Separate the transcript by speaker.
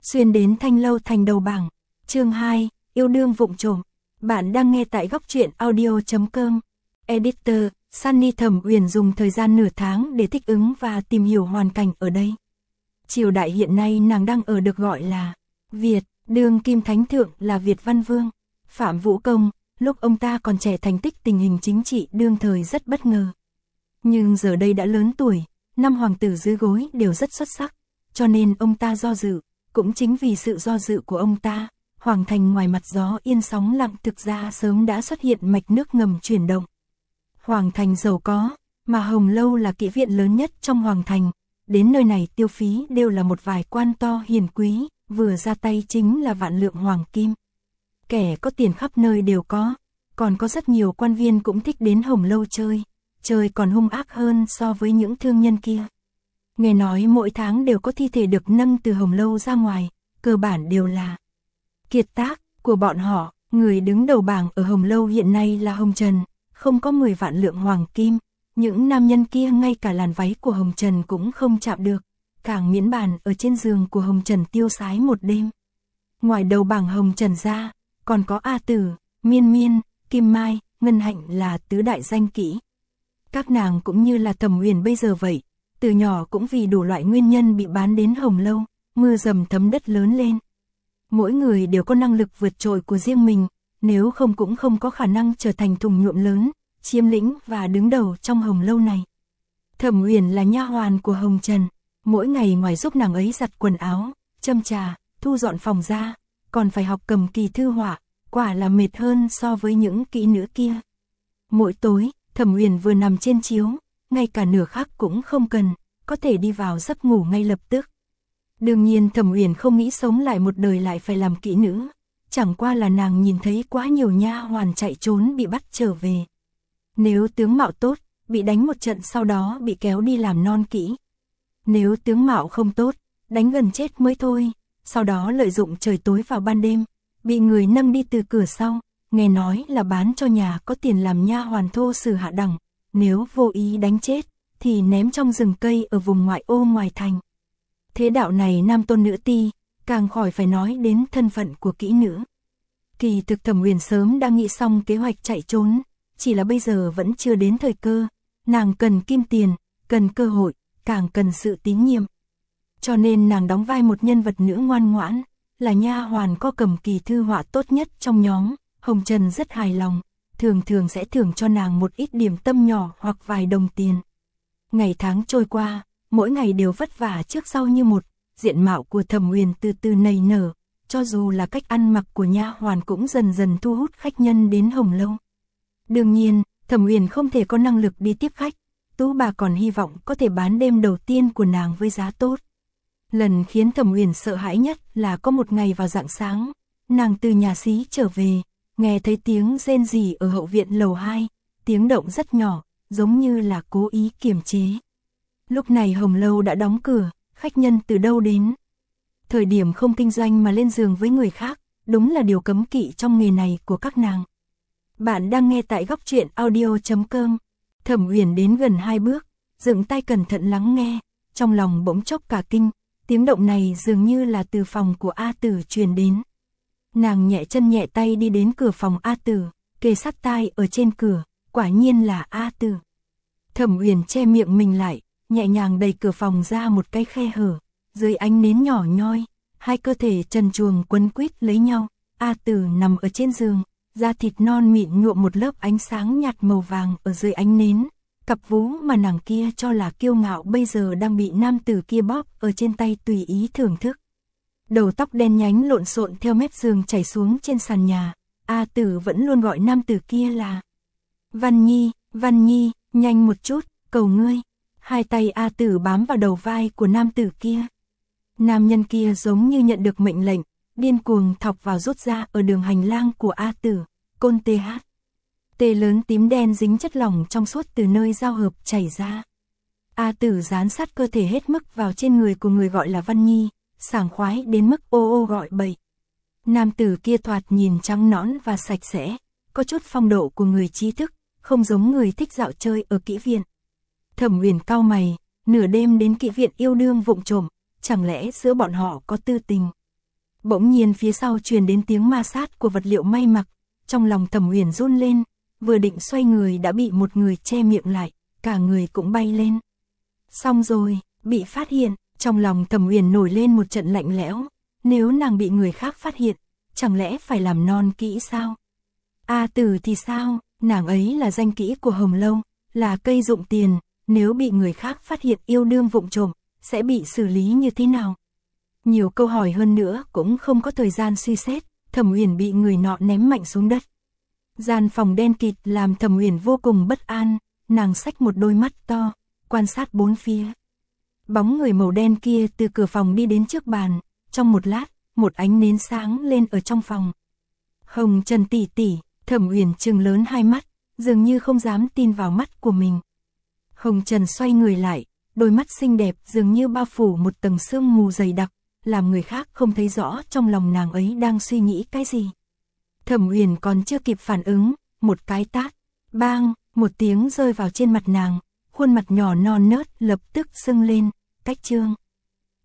Speaker 1: Xuyên đến Thanh Lâu thành đầu bảng. Chương 2, yêu đương vụng trộm. Bạn đang nghe tại góc truyện audio.com. Editor, Sunny Thẩm Uyển dùng thời gian nửa tháng để thích ứng và tìm hiểu hoàn cảnh ở đây. Triều đại hiện nay nàng đang ở được gọi là Việt, đương kim thánh thượng là Việt Văn Vương. Phạm Vũ Công, lúc ông ta còn trẻ thành tích tình hình chính trị đương thời rất bất ngờ. Nhưng giờ đây đã lớn tuổi, năm hoàng tử dưới gối đều rất xuất sắc, cho nên ông ta do dự. Cũng chính vì sự do dự của ông ta, Hoàng thành ngoài mặt gió yên sóng lặng thực ra sớm đã xuất hiện mạch nước ngầm chuyển động. Hoàng thành giàu có, mà Hồng Lâu là kỹ viện lớn nhất trong Hoàng thành, đến nơi này tiêu phí đều là một vài quan to hiền quý, vừa ra tay chính là vạn lượng hoàng kim. Kẻ có tiền khắp nơi đều có, còn có rất nhiều quan viên cũng thích đến Hồng Lâu chơi còn hung ác hơn so với những thương nhân kia. Nghe nói mỗi tháng đều có thi thể được nâng từ Hồng Lâu ra ngoài, cơ bản đều là kiệt tác của bọn họ. Người đứng đầu bảng ở Hồng Lâu hiện nay là Hồng Trần, không có 10 vạn lượng hoàng kim. Những nam nhân kia ngay cả làn váy của Hồng Trần cũng không chạm được, càng miễn bàn ở trên giường của Hồng Trần tiêu sái một đêm. Ngoài đầu bảng Hồng Trần ra, còn có A Tử, Miên Miên, Kim Mai, Ngân Hạnh là tứ đại danh kỹ. Các nàng cũng như là Thẩm Uyển bây giờ vậy, từ nhỏ cũng vì đủ loại nguyên nhân bị bán đến Hồng Lâu, mưa dầm thấm đất lớn lên. Mỗi người đều có năng lực vượt trội của riêng mình, nếu không cũng không có khả năng trở thành thùng nhuộm lớn, chiếm lĩnh và đứng đầu trong Hồng Lâu này. Thẩm Uyển là nha hoàn của Hồng Trần, mỗi ngày ngoài giúp nàng ấy giặt quần áo, châm trà, thu dọn phòng ra, còn phải học cầm kỳ thư họa, quả là mệt hơn so với những kỹ nữ kia. Mỗi tối, Thẩm Uyển vừa nằm trên chiếu, ngay cả nửa khắc cũng không cần, có thể đi vào giấc ngủ ngay lập tức. Đương nhiên Thẩm Uyển không nghĩ sống lại một đời lại phải làm kỹ nữ, chẳng qua là nàng nhìn thấy quá nhiều nha hoàn chạy trốn bị bắt trở về. Nếu tướng mạo tốt, bị đánh một trận sau đó bị kéo đi làm non kỹ. Nếu tướng mạo không tốt, đánh gần chết mới thôi, sau đó lợi dụng trời tối vào ban đêm, bị người nâng đi từ cửa sau, nghe nói là bán cho nhà có tiền làm nha hoàn thô sử hạ đẳng. Nếu vô ý đánh chết, thì ném trong rừng cây ở vùng ngoại ô ngoài thành. Thế đạo này nam tôn nữ ti, càng khỏi phải nói đến thân phận của kỹ nữ. Kỳ thực Thẩm Uyển sớm đã nghĩ xong kế hoạch chạy trốn, chỉ là bây giờ vẫn chưa đến thời cơ. Nàng cần kim tiền, cần cơ hội, càng cần sự tín nhiệm. Cho nên nàng đóng vai một nhân vật nữ ngoan ngoãn, là nha hoàn có cầm kỳ thư họa tốt nhất trong nhóm. Hồng Trần rất hài lòng, thường sẽ thưởng cho nàng một ít điểm tâm nhỏ hoặc vài đồng tiền. Ngày tháng trôi qua, mỗi ngày đều vất vả trước sau như một, diện mạo của Thẩm Uyển từ từ nảy nở, cho dù là cách ăn mặc của nha hoàn cũng dần dần thu hút khách nhân đến Hồng Lâu. Đương nhiên, Thẩm Uyển không thể có năng lực đi tiếp khách, Tú bà còn hy vọng có thể bán đêm đầu tiên của nàng với giá tốt. Lần khiến Thẩm Uyển sợ hãi nhất là có một ngày vào rạng sáng, nàng từ nhà xí trở về, nghe thấy tiếng rên rỉ ở hậu viện lầu 2, tiếng động rất nhỏ, giống như là cố ý kiềm chế. Lúc này Hồng Lâu đã đóng cửa, khách nhân từ đâu đến? Thời điểm không kinh doanh mà lên giường với người khác, đúng là điều cấm kỵ trong nghề này của các nàng. Bạn đang nghe tại góc truyện audio.com. Thẩm Uyển đến gần 2 bước, dựng tay cẩn thận lắng nghe, trong lòng bỗng chốc cả kinh, tiếng động này dường như là từ phòng của A Tử truyền đến. Nàng nhẹ chân nhẹ tay đi đến cửa phòng A Tử, kề sát tai ở trên cửa, quả nhiên là A Tử. Thẩm Uyển che miệng mình lại, nhẹ nhàng đẩy cửa phòng ra một cái khe hở, dưới ánh nến nhỏ nhoi, hai cơ thể trần truồng quấn quýt lấy nhau. A Tử nằm ở trên giường, da thịt non mịn nhuộm một lớp ánh sáng nhạt màu vàng ở dưới ánh nến. Cặp vú mà nàng kia cho là kiêu ngạo bây giờ đang bị nam tử kia bóp ở trên tay tùy ý thưởng thức. Đầu tóc đen nhánh lộn xộn theo mép giường chảy xuống trên sàn nhà. A Tử vẫn luôn gọi nam tử kia là Văn Nhi, nhanh một chút, cầu ngươi. Hai tay A Tử bám vào đầu vai của nam tử kia. Nam nhân kia giống như nhận được mệnh lệnh, điên cuồng thọc vào rút ra ở đường hành lang của A Tử, côn TH. Tê lớn tím đen dính chất lỏng trong suốt từ nơi giao hợp chảy ra. A Tử dán sát cơ thể hết mức vào trên người của người gọi là Văn Nhi, sảng khoái đến mức ô ô gọi bậy. Nam tử kia thoạt nhìn trắng nõn và sạch sẽ, có chút phong độ của người trí thức, không giống người thích dạo chơi ở kỹ viện. Thẩm Uyển cau mày, nửa đêm đến kỹ viện yêu đương vụng trộm, chẳng lẽ giữa bọn họ có tư tình? Bỗng nhiên phía sau truyền đến tiếng ma sát của vật liệu may mặc, trong lòng Thẩm Uyển run lên, vừa định xoay người đã bị một người che miệng lại, cả người cũng bay lên. Xong rồi, bị phát hiện, trong lòng Thẩm Uyển nổi lên một trận lạnh lẽo, nếu nàng bị người khác phát hiện, chẳng lẽ phải làm non kỹ sao? A Tử thì sao, nàng ấy là danh kỹ của Hồng Lâu, là cây dụng tiền, nếu bị người khác phát hiện yêu đương vụng trộm, sẽ bị xử lý như thế nào? Nhiều câu hỏi hơn nữa cũng không có thời gian suy xét, Thẩm Uyển bị người nọ ném mạnh xuống đất. Gian phòng đen kịt làm Thẩm Uyển vô cùng bất an, nàng xách một đôi mắt to, quan sát bốn phía. Bóng người màu đen kia từ cửa phòng đi đến trước bàn, trong một lát, một ánh nến sáng lên ở trong phòng. Hồng Trần tỷ tỷ, Thẩm Uyển trừng lớn hai mắt, dường như không dám tin vào mắt của mình. Hồng Trần xoay người lại, đôi mắt xinh đẹp dường như bao phủ một tầng sương mù dày đặc, làm người khác không thấy rõ trong lòng nàng ấy đang suy nghĩ cái gì. Thẩm Uyển còn chưa kịp phản ứng, một cái tát, bang, một tiếng rơi vào trên mặt nàng, khuôn mặt nhỏ non nớt lập tức sưng lên, cách trương.